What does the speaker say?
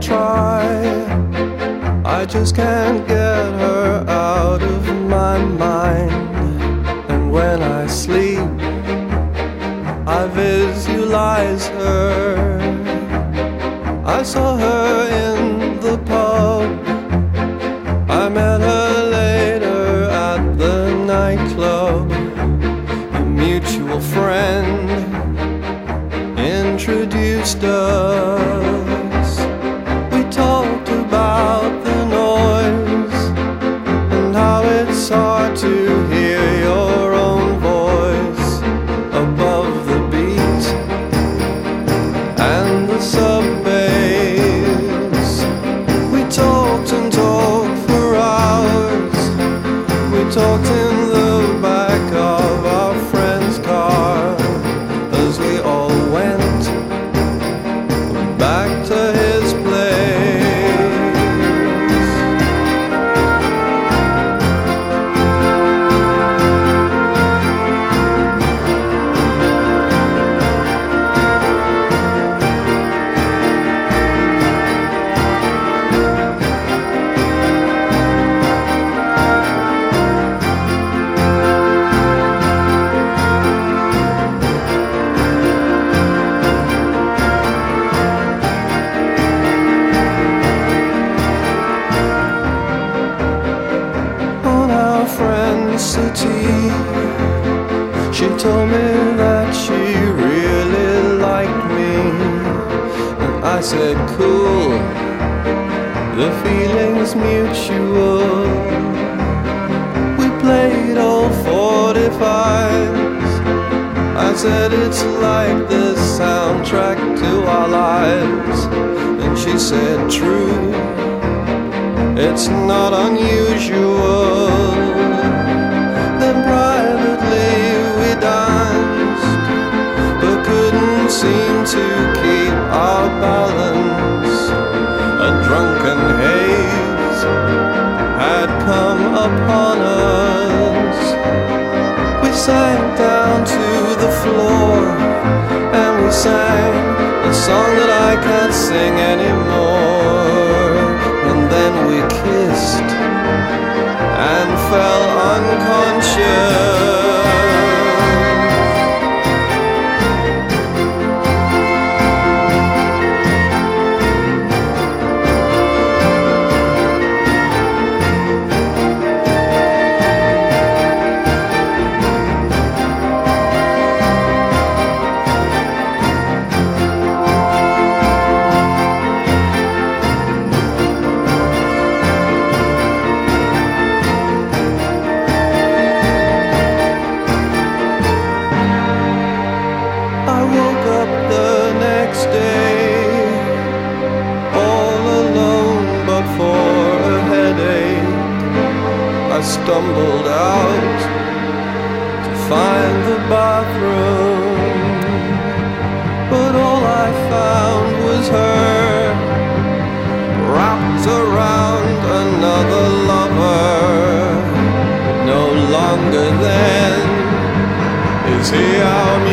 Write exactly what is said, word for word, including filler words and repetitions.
try, I just can't get her out of my mind. And when I sleep, I visualize her. I saw her in the pub, I met her later at the nightclub. A mutual friend introduced us. We talked about the noise and how it's hard to hear your own voice above the beat and the sub bass. We talked and talked for hours. We talked in the back of our friend's car as we all went back to his place. City, she told me that she really liked me, and I said cool, the feeling's mutual. We played old forty-fives. I said it's like the soundtrack to our lives, and she said true, it's not unusual. Then privately we danced, but couldn't seem to keep our balance. A drunken haze had come upon us. We sank down to the floor and we sang a song that I can't sing anymore. And then we kissed and fell unconscious. Stumbled out to find the bathroom, but all I found was her wrapped around another lover. No longer then is he our